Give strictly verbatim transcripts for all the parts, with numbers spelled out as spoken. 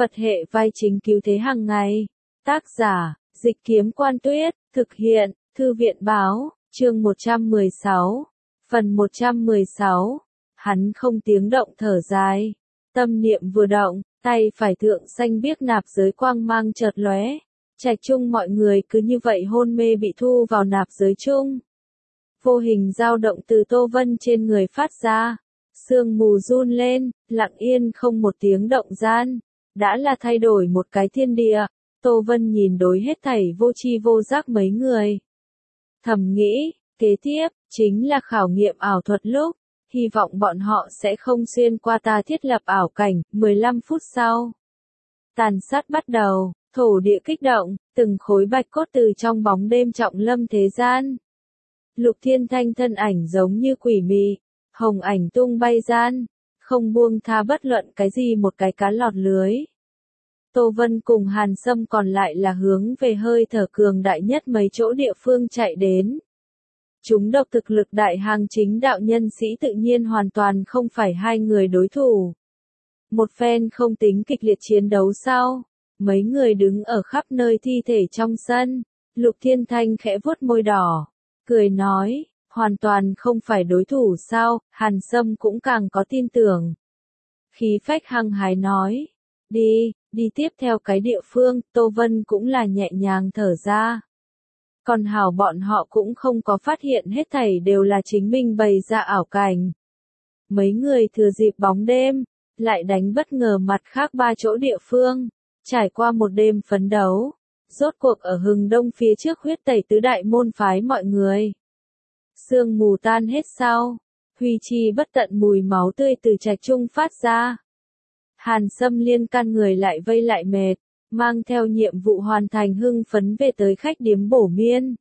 Phật hệ vai chính cứu thế hàng ngày. Tác giả, Dịch Kiếm Quan Tuyết, thực hiện, Thư viện Báo, chương một trăm mười sáu, phần một trăm mười sáu. Hắn không tiếng động thở dài. Tâm niệm vừa động, tay phải thượng xanh biếc nạp giới quang mang chợt lóe. Trạch chung mọi người cứ như vậy hôn mê bị thu vào nạp giới chung. Vô hình dao động từ Tô Vân trên người phát ra. Sương mù run lên, lặng yên không một tiếng động gian. Đã là thay đổi một cái thiên địa. Tô Vân nhìn đối hết thảy vô tri vô giác mấy người. Thầm nghĩ, kế tiếp, chính là khảo nghiệm ảo thuật lúc. Hy vọng bọn họ sẽ không xuyên qua ta thiết lập ảo cảnh. mười lăm phút sau, tàn sát bắt đầu, thổ địa kích động, từng khối bạch cốt từ trong bóng đêm trọng lâm thế gian. Lục Thiên Thanh thân ảnh giống như quỷ mị, hồng ảnh tung bay gian, không buông tha bất luận cái gì một cái cá lọt lưới. Tô Vân cùng Hàn Sâm còn lại là hướng về hơi thở cường đại nhất mấy chỗ địa phương chạy đến. Chúng độc thực lực đại hàng chính đạo nhân sĩ tự nhiên hoàn toàn không phải hai người đối thủ. Một phen không tính kịch liệt chiến đấu sau, mấy người đứng ở khắp nơi thi thể trong sân. Lục Thiên Thanh khẽ vuốt môi đỏ, cười nói, hoàn toàn không phải đối thủ sao? Hàn Sâm cũng càng có tin tưởng. Khí phách hăng hái nói, đi, đi tiếp theo cái địa phương. Tô Vân cũng là nhẹ nhàng thở ra. Còn hảo bọn họ cũng không có phát hiện hết thảy đều là chính mình bày ra ảo cảnh. Mấy người thừa dịp bóng đêm, lại đánh bất ngờ mặt khác ba chỗ địa phương. Trải qua một đêm phấn đấu, rốt cuộc ở Hừng Đông phía trước huyết tẩy tứ đại môn phái mọi người. Sương mù tan hết sau, huy chi bất tận mùi máu tươi từ trạch trung phát ra. Hàn Sâm liên can người lại vây lại mệt, mang theo nhiệm vụ hoàn thành hưng phấn về tới khách điếm bổ miên.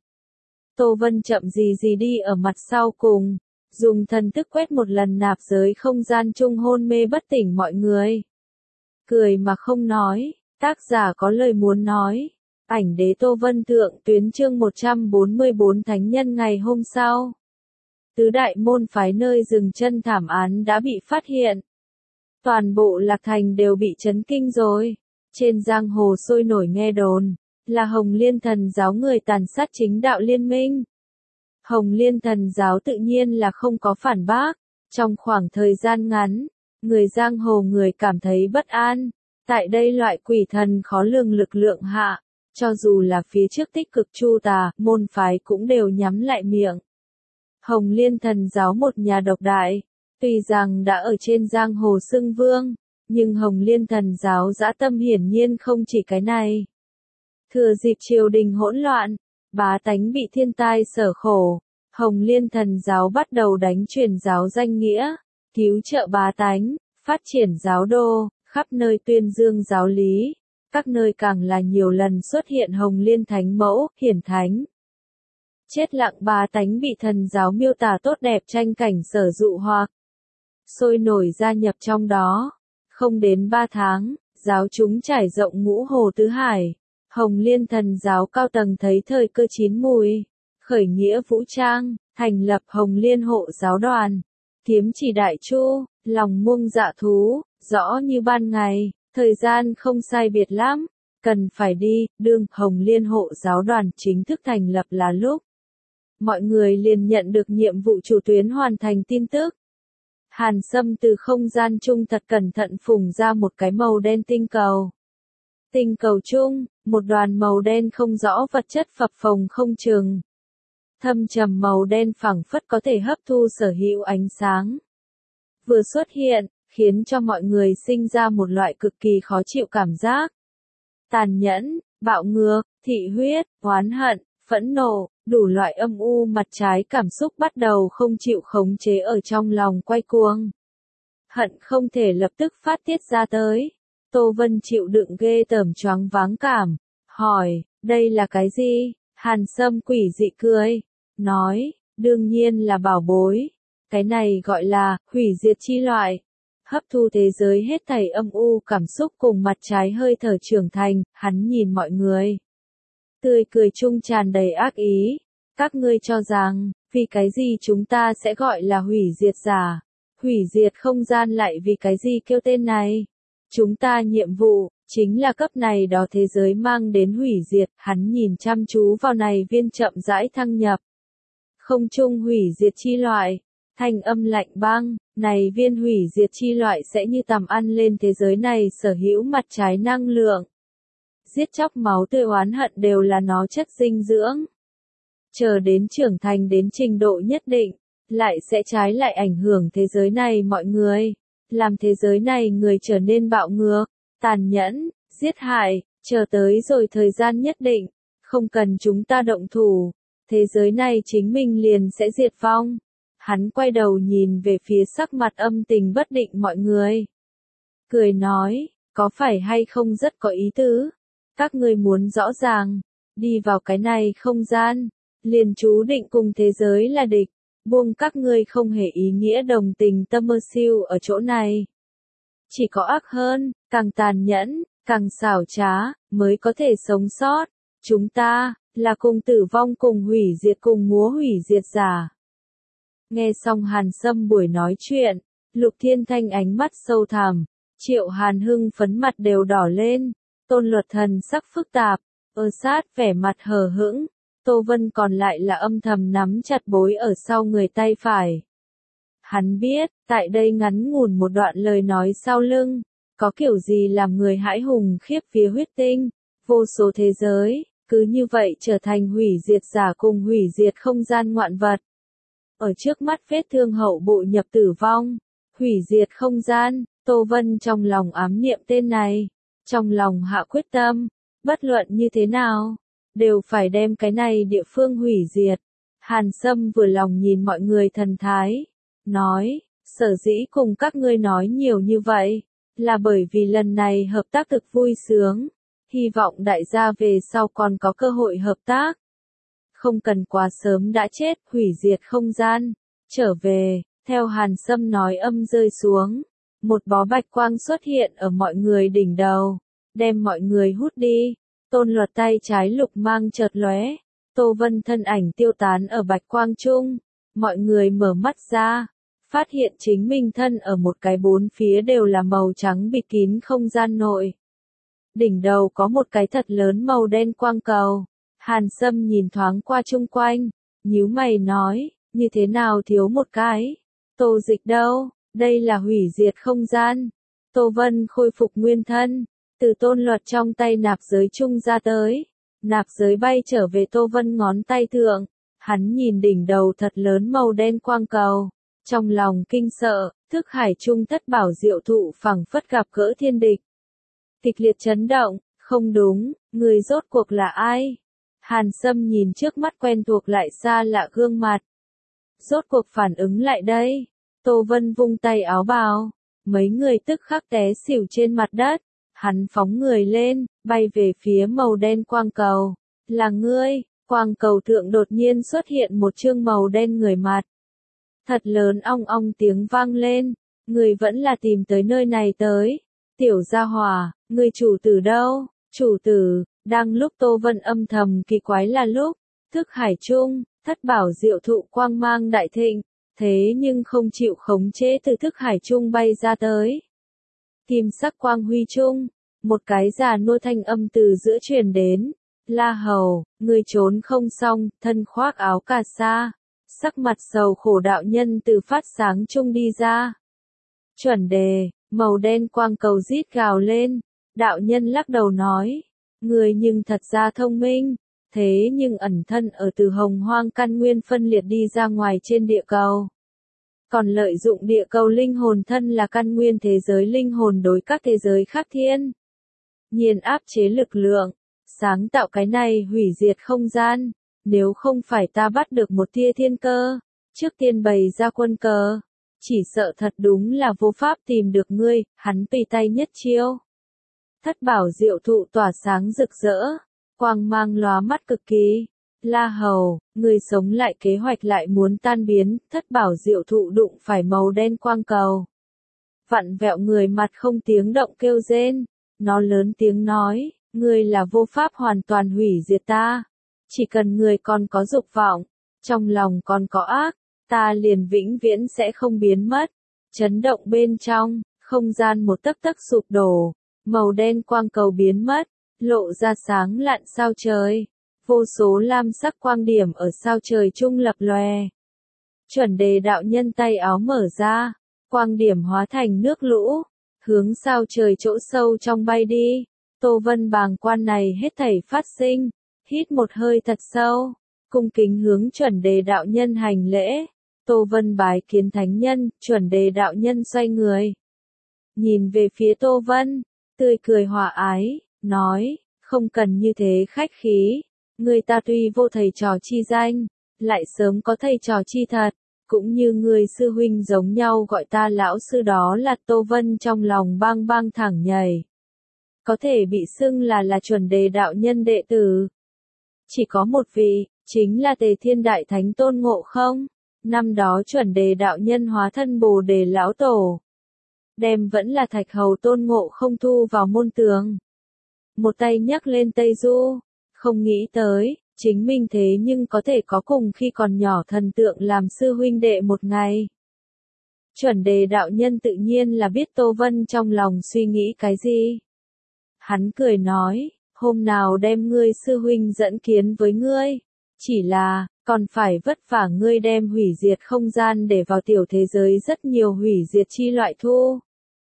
Tô Vân chậm gì gì đi ở mặt sau cùng, dùng thần thức quét một lần nạp giới không gian chung hôn mê bất tỉnh mọi người. Cười mà không nói, tác giả có lời muốn nói. Ảnh đế Tô Vân thượng tuyến chương một trăm bốn mươi bốn thánh nhân ngày hôm sau. Tứ đại môn phái nơi dừng chân thảm án đã bị phát hiện. Toàn bộ Lạc Thành đều bị chấn kinh rồi. Trên giang hồ sôi nổi nghe đồn, là Hồng Liên Thần giáo người tàn sát chính đạo liên minh. Hồng Liên Thần giáo tự nhiên là không có phản bác. Trong khoảng thời gian ngắn, người giang hồ người cảm thấy bất an. Tại đây loại quỷ thần khó lường lực lượng hạ, cho dù là phía trước tích cực chu tà, môn phái cũng đều nhắm lại miệng. Hồng Liên Thần giáo một nhà độc đại, tuy rằng đã ở trên giang hồ xưng vương, nhưng Hồng Liên Thần giáo dã tâm hiển nhiên không chỉ cái này. Thừa dịp triều đình hỗn loạn, bá tánh bị thiên tai sở khổ, Hồng Liên Thần giáo bắt đầu đánh truyền giáo danh nghĩa, cứu trợ bá tánh, phát triển giáo đô, khắp nơi tuyên dương giáo lý. Các nơi càng là nhiều lần xuất hiện Hồng Liên Thánh Mẫu, Hiển Thánh. Chết lặng bá tánh bị thần giáo miêu tả tốt đẹp tranh cảnh sở dụ hoặc sôi nổi gia nhập trong đó. Không đến ba tháng, giáo chúng trải rộng ngũ hồ tứ hải. Hồng Liên Thần giáo cao tầng thấy thời cơ chín mùi, khởi nghĩa vũ trang, thành lập Hồng Liên hộ giáo đoàn. Kiếm chỉ đại chu, lòng muông dạ thú, rõ như ban ngày. Thời gian không sai biệt lắm, cần phải đi. Đương Hồng Liên hộ giáo đoàn chính thức thành lập là lúc mọi người liền nhận được nhiệm vụ chủ tuyến hoàn thành tin tức. Hàn Sâm từ không gian chung thật cẩn thận phùng ra một cái màu đen tinh cầu. Tinh cầu chung, một đoàn màu đen không rõ vật chất phập phồng không chừng. Thâm trầm màu đen phẳng phất có thể hấp thu sở hữu ánh sáng. Vừa xuất hiện, khiến cho mọi người sinh ra một loại cực kỳ khó chịu cảm giác. Tàn nhẫn, bạo ngược, thị huyết, oán hận, phẫn nộ, đủ loại âm u mặt trái cảm xúc bắt đầu không chịu khống chế ở trong lòng quay cuồng. Hận không thể lập tức phát tiết ra tới. Tô Vân chịu đựng ghê tởm choáng váng cảm, hỏi, đây là cái gì? Hàn Sâm quỷ dị cười, nói, đương nhiên là bảo bối. Cái này gọi là hủy diệt chi loại. Hấp thu thế giới hết thảy âm u cảm xúc cùng mặt trái hơi thở trưởng thành. Hắn nhìn mọi người, tươi cười chung tràn đầy ác ý. Các ngươi cho rằng, vì cái gì chúng ta sẽ gọi là hủy diệt giả? Hủy diệt không gian lại vì cái gì kêu tên này? Chúng ta nhiệm vụ, chính là cấp này đó thế giới mang đến hủy diệt, hắn nhìn chăm chú vào này viên chậm rãi thăng nhập. Không trung hủy diệt chi loại, thanh âm lạnh băng, này viên hủy diệt chi loại sẽ như tầm ăn lên thế giới này sở hữu mặt trái năng lượng. Giết chóc máu tươi oán hận đều là nó chất dinh dưỡng. Chờ đến trưởng thành đến trình độ nhất định, lại sẽ trái lại ảnh hưởng thế giới này mọi người, làm thế giới này người trở nên bạo ngược, tàn nhẫn, giết hại, chờ tới rồi thời gian nhất định, không cần chúng ta động thủ, thế giới này chính mình liền sẽ diệt vong. Hắn quay đầu nhìn về phía sắc mặt âm tình bất định mọi người. Cười nói, có phải hay không rất có ý tứ? Các ngươi muốn rõ ràng, đi vào cái này không gian, liền chú định cùng thế giới là địch, buông các ngươi không hề ý nghĩa đồng tình tâm mơ siêu ở chỗ này. Chỉ có ác hơn, càng tàn nhẫn, càng xảo trá, mới có thể sống sót. Chúng ta, là cùng tử vong cùng hủy diệt cùng múa hủy diệt giả. Nghe xong Hàn Sâm buổi nói chuyện, Lục Thiên Thanh ánh mắt sâu thẳm, Triệu Hàn hưng phấn mặt đều đỏ lên, Tôn Luật Thần sắc phức tạp, ơ sát vẻ mặt hờ hững, Tô Vân còn lại là âm thầm nắm chặt bối ở sau người tay phải. Hắn biết, tại đây ngắn ngủn một đoạn lời nói sau lưng, có kiểu gì làm người hãi hùng khiếp phía huyết tinh, vô số thế giới, cứ như vậy trở thành hủy diệt giả cùng hủy diệt không gian ngoạn vật. Ở trước mắt vết thương hậu bộ nhập tử vong, hủy diệt không gian, Tô Vân trong lòng ám niệm tên này, trong lòng hạ quyết tâm, bất luận như thế nào, đều phải đem cái này địa phương hủy diệt. Hàn Sâm vừa lòng nhìn mọi người thần thái, nói, sở dĩ cùng các ngươi nói nhiều như vậy, là bởi vì lần này hợp tác thực vui sướng, hy vọng đại gia về sau còn có cơ hội hợp tác. Không cần quá sớm đã chết, hủy diệt không gian, trở về, theo Hàn Sâm nói âm rơi xuống, một bó bạch quang xuất hiện ở mọi người đỉnh đầu, đem mọi người hút đi. Tôn Luật tay trái lục mang chợt lóe, Tô Vân thân ảnh tiêu tán ở bạch quang trung, mọi người mở mắt ra, phát hiện chính mình thân ở một cái bốn phía đều là màu trắng bịt kín không gian nội. Đỉnh đầu có một cái thật lớn màu đen quang cầu. Hàn Sâm nhìn thoáng qua chung quanh, nhíu mày nói, như thế nào thiếu một cái? Tô Dịch đâu? Đây là hủy diệt không gian. Tô Vân khôi phục nguyên thân, từ Tôn Luật trong tay nạp giới chung ra tới. Nạp giới bay trở về Tô Vân ngón tay thượng, hắn nhìn đỉnh đầu thật lớn màu đen quang cầu, trong lòng kinh sợ, thức hải trung thất bảo diệu thụ phẳng phất gặp gỡ thiên địch. Kịch liệt chấn động, không đúng, người rốt cuộc là ai? Hàn Sâm nhìn trước mắt quen thuộc lại xa lạ gương mặt. Rốt cuộc phản ứng lại đây. Tô Vân vung tay áo bào. Mấy người tức khắc té xỉu trên mặt đất. Hắn phóng người lên, bay về phía màu đen quang cầu. Là ngươi, quang cầu thượng đột nhiên xuất hiện một chương màu đen người mặt. Thật lớn ong ong tiếng vang lên. Người vẫn là tìm tới nơi này tới. Tiểu gia hỏa, người chủ tử đâu? Chủ tử. Đang lúc Tô Vân âm thầm kỳ quái là lúc, thức hải trung, thất bảo diệu thụ quang mang đại thịnh, thế nhưng không chịu khống chế từ thức hải trung bay ra tới. Kim sắc quang huy trung, một cái già nua thanh âm từ giữa truyền đến, La Hầu, người trốn không xong, thân khoác áo cà sa, sắc mặt sầu khổ đạo nhân từ phát sáng trung đi ra. Chuẩn đề, màu đen quang cầu rít gào lên, đạo nhân lắc đầu nói. Người nhưng thật ra thông minh, thế nhưng ẩn thân ở từ hồng hoang căn nguyên phân liệt đi ra ngoài trên địa cầu. Còn lợi dụng địa cầu linh hồn thân là căn nguyên thế giới linh hồn đối các thế giới khác thiên. Nhiên áp chế lực lượng, sáng tạo cái này hủy diệt không gian, nếu không phải ta bắt được một tia thiên cơ, trước tiên bày ra quân cờ, chỉ sợ thật đúng là vô pháp tìm được ngươi, hắn tùy tay nhất chiêu. Thất bảo diệu thụ tỏa sáng rực rỡ, quang mang lóa mắt cực kỳ. La Hầu, người sống lại kế hoạch lại muốn tan biến, thất bảo diệu thụ đụng phải màu đen quang cầu. Vặn vẹo người mặt không tiếng động kêu rên, nó lớn tiếng nói, người là vô pháp hoàn toàn hủy diệt ta. Chỉ cần người còn có dục vọng, trong lòng còn có ác, ta liền vĩnh viễn sẽ không biến mất. Chấn động bên trong, không gian một tấc tấc sụp đổ. Màu đen quang cầu biến mất, lộ ra sáng lạn sao trời. Vô số lam sắc quang điểm ở sao trời trung lập lòe. Chuẩn đề đạo nhân tay áo mở ra, quang điểm hóa thành nước lũ, hướng sao trời chỗ sâu trong bay đi. Tô Vân bàng quan này hết thảy phát sinh, hít một hơi thật sâu, cung kính hướng chuẩn đề đạo nhân hành lễ. Tô Vân bái kiến thánh nhân, chuẩn đề đạo nhân xoay người. Nhìn về phía Tô Vân, tươi cười hòa ái, nói, không cần như thế khách khí, người ta tuy vô thầy trò chi danh, lại sớm có thầy trò chi thật, cũng như người sư huynh giống nhau gọi ta lão sư đó là Tô Vân trong lòng bang bang thẳng nhảy. Có thể bị xưng là là chuẩn đề đạo nhân đệ tử. Chỉ có một vị, chính là Tề Thiên Đại Thánh Tôn Ngộ Không. Năm đó chuẩn đề đạo nhân hóa thân Bồ Đề Lão Tổ. Đem vẫn là Thạch Hầu Tôn Ngộ Không thu vào môn tường. Một tay nhắc lên Tây Du, không nghĩ tới, chính mình thế nhưng có thể có cùng khi còn nhỏ thần tượng làm sư huynh đệ một ngày. Chuẩn đề đạo nhân tự nhiên là biết Tô Vân trong lòng suy nghĩ cái gì. Hắn cười nói, hôm nào đem ngươi sư huynh dẫn kiến với ngươi, chỉ là, còn phải vất vả ngươi đem hủy diệt không gian để vào tiểu thế giới rất nhiều hủy diệt chi loại thu.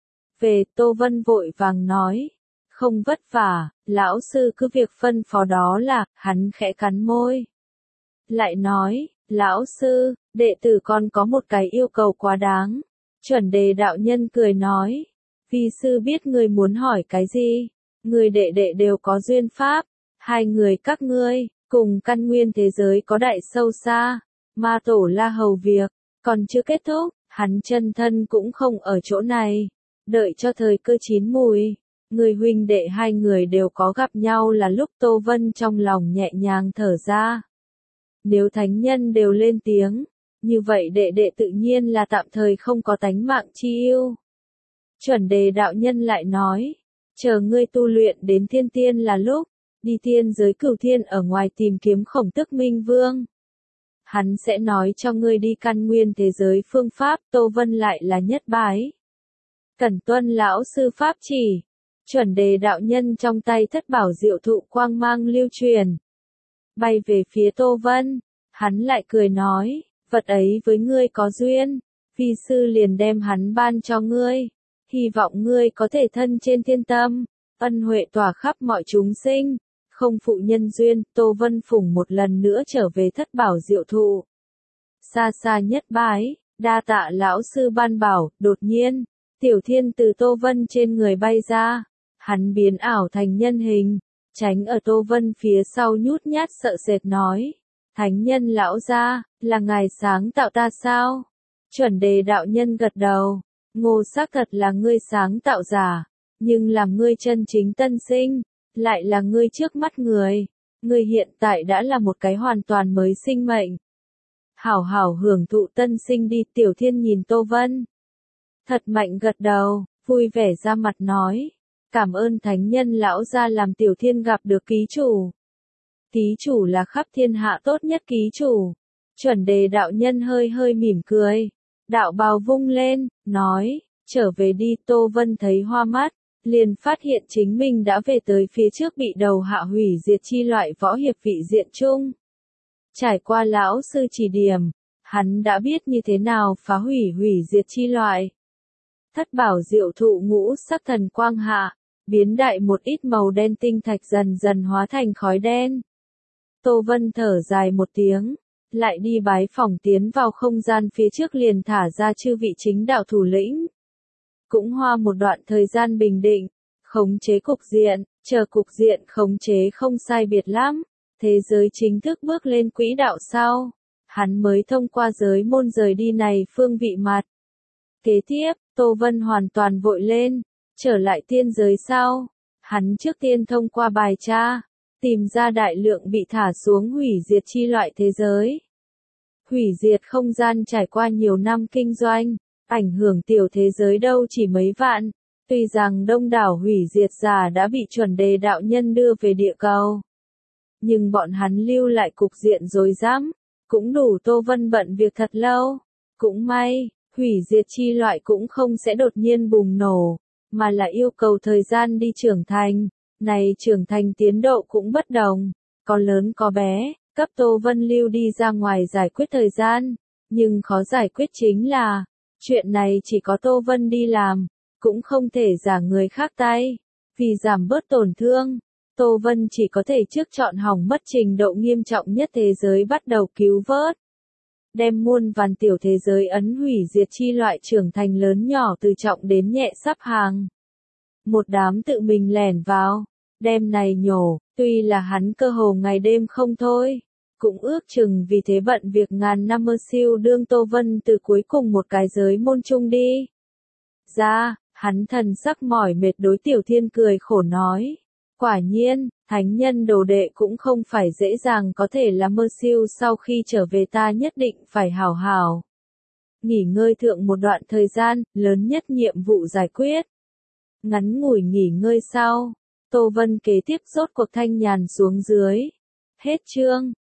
Về Tô Vân vội vàng nói, không vất vả, lão sư cứ việc phân phó đó là, hắn khẽ cắn môi. Lại nói, lão sư, đệ tử con có một cái yêu cầu quá đáng. Chuẩn đề đạo nhân cười nói, vi sư biết ngươi muốn hỏi cái gì, người đệ đệ đều có duyên pháp, hai người các ngươi, cùng căn nguyên thế giới có đại sâu xa, ma tổ La Hầu việc, còn chưa kết thúc, hắn chân thân cũng không ở chỗ này, đợi cho thời cơ chín mùi. Người huynh đệ hai người đều có gặp nhau là lúc Tô Vân trong lòng nhẹ nhàng thở ra. Nếu thánh nhân đều lên tiếng, như vậy đệ đệ tự nhiên là tạm thời không có tánh mạng chi yêu. Chuẩn đề đạo nhân lại nói, chờ ngươi tu luyện đến thiên tiên là lúc, đi tiên giới cửu thiên ở ngoài tìm kiếm Khổng Tức Minh Vương. Hắn sẽ nói cho ngươi đi căn nguyên thế giới phương pháp. Tô Vân lại là nhất bái. Cẩn tuân lão sư pháp chỉ. Chuẩn đề đạo nhân trong tay thất bảo diệu thụ quang mang lưu truyền. Bay về phía Tô Vân, hắn lại cười nói, vật ấy với ngươi có duyên, vi sư liền đem hắn ban cho ngươi, hy vọng ngươi có thể thân trên thiên tâm, ân huệ tỏa khắp mọi chúng sinh, không phụ nhân duyên. Tô Vân phủng một lần nữa trở về thất bảo diệu thụ. Xa xa nhất bái, đa tạ lão sư ban bảo. Đột nhiên, Tiểu Thiên từ Tô Vân trên người bay ra. Hắn biến ảo thành nhân hình, tránh ở Tô Vân phía sau nhút nhát sợ sệt nói. Thánh nhân lão gia, là ngài sáng tạo ta sao? Chuẩn đề đạo nhân gật đầu. Ngô xác thật là ngươi sáng tạo giả, nhưng làm ngươi chân chính tân sinh, lại là ngươi trước mắt người. Ngươi hiện tại đã là một cái hoàn toàn mới sinh mệnh. Hảo hảo hưởng thụ tân sinh đi. Tiểu Thiên nhìn Tô Vân. Thật mạnh gật đầu, vui vẻ ra mặt nói. Cảm ơn thánh nhân lão gia làm Tiểu Thiên gặp được ký chủ. Ký chủ là khắp thiên hạ tốt nhất ký chủ. Chuẩn đề đạo nhân hơi hơi mỉm cười. Đạo bào vung lên, nói, trở về đi. Tô Vân thấy hoa mắt, liền phát hiện chính mình đã về tới phía trước bị đầu hạ hủy diệt chi loại võ hiệp vị diện chung. Trải qua lão sư chỉ điểm, hắn đã biết như thế nào phá hủy hủy diệt chi loại. Thất bảo diệu thụ ngũ sắc thần quang hạ, biến đại một ít màu đen tinh thạch dần dần hóa thành khói đen. Tô Vân thở dài một tiếng, lại đi bái phỏng tiến vào không gian phía trước liền thả ra chư vị chính đạo thủ lĩnh. Cũng hoa một đoạn thời gian bình định, khống chế cục diện, chờ cục diện khống chế không sai biệt lắm, thế giới chính thức bước lên quỹ đạo sau, hắn mới thông qua giới môn rời đi này phương vị mặt. Kế tiếp, Tô Vân hoàn toàn vội lên, trở lại tiên giới sau, hắn trước tiên thông qua bài tra, tìm ra đại lượng bị thả xuống hủy diệt chi loại thế giới. Hủy diệt không gian trải qua nhiều năm kinh doanh, ảnh hưởng tiểu thế giới đâu chỉ mấy vạn, tuy rằng đông đảo hủy diệt giả đã bị chuẩn đề đạo nhân đưa về địa cầu. Nhưng bọn hắn lưu lại cục diện rối rắm, cũng đủ Tô Vân bận việc thật lâu. Cũng may, hủy diệt chi loại cũng không sẽ đột nhiên bùng nổ, mà là yêu cầu thời gian đi trưởng thành. Này trưởng thành tiến độ cũng bất đồng, có lớn có bé, cấp Tô Vân Lưu đi ra ngoài giải quyết thời gian, nhưng khó giải quyết chính là, chuyện này chỉ có Tô Vân đi làm, cũng không thể giả người khác tay, vì giảm bớt tổn thương. Tô Vân chỉ có thể trước chọn hỏng mất trình độ nghiêm trọng nhất thế giới bắt đầu cứu vớt. Đem muôn vàn tiểu thế giới ấn hủy diệt chi loại trưởng thành lớn nhỏ từ trọng đến nhẹ sắp hàng. Một đám tự mình lẻn vào, đem này nhổ, tuy là hắn cơ hồ ngày đêm không thôi. Cũng ước chừng vì thế bận việc ngàn năm mơ siêu đương Tô Vân từ cuối cùng một cái giới môn chung đi. Ra, hắn thần sắc mỏi mệt đối Tiểu Thiên cười khổ nói. Quả nhiên, thánh nhân đồ đệ cũng không phải dễ dàng có thể là mơ siêu sau khi trở về ta nhất định phải hảo hảo. Nghỉ ngơi thượng một đoạn thời gian, lớn nhất nhiệm vụ giải quyết. Ngắn ngủi nghỉ ngơi sau, Tô Vân kế tiếp rốt cuộc thanh nhàn xuống dưới. Hết chương.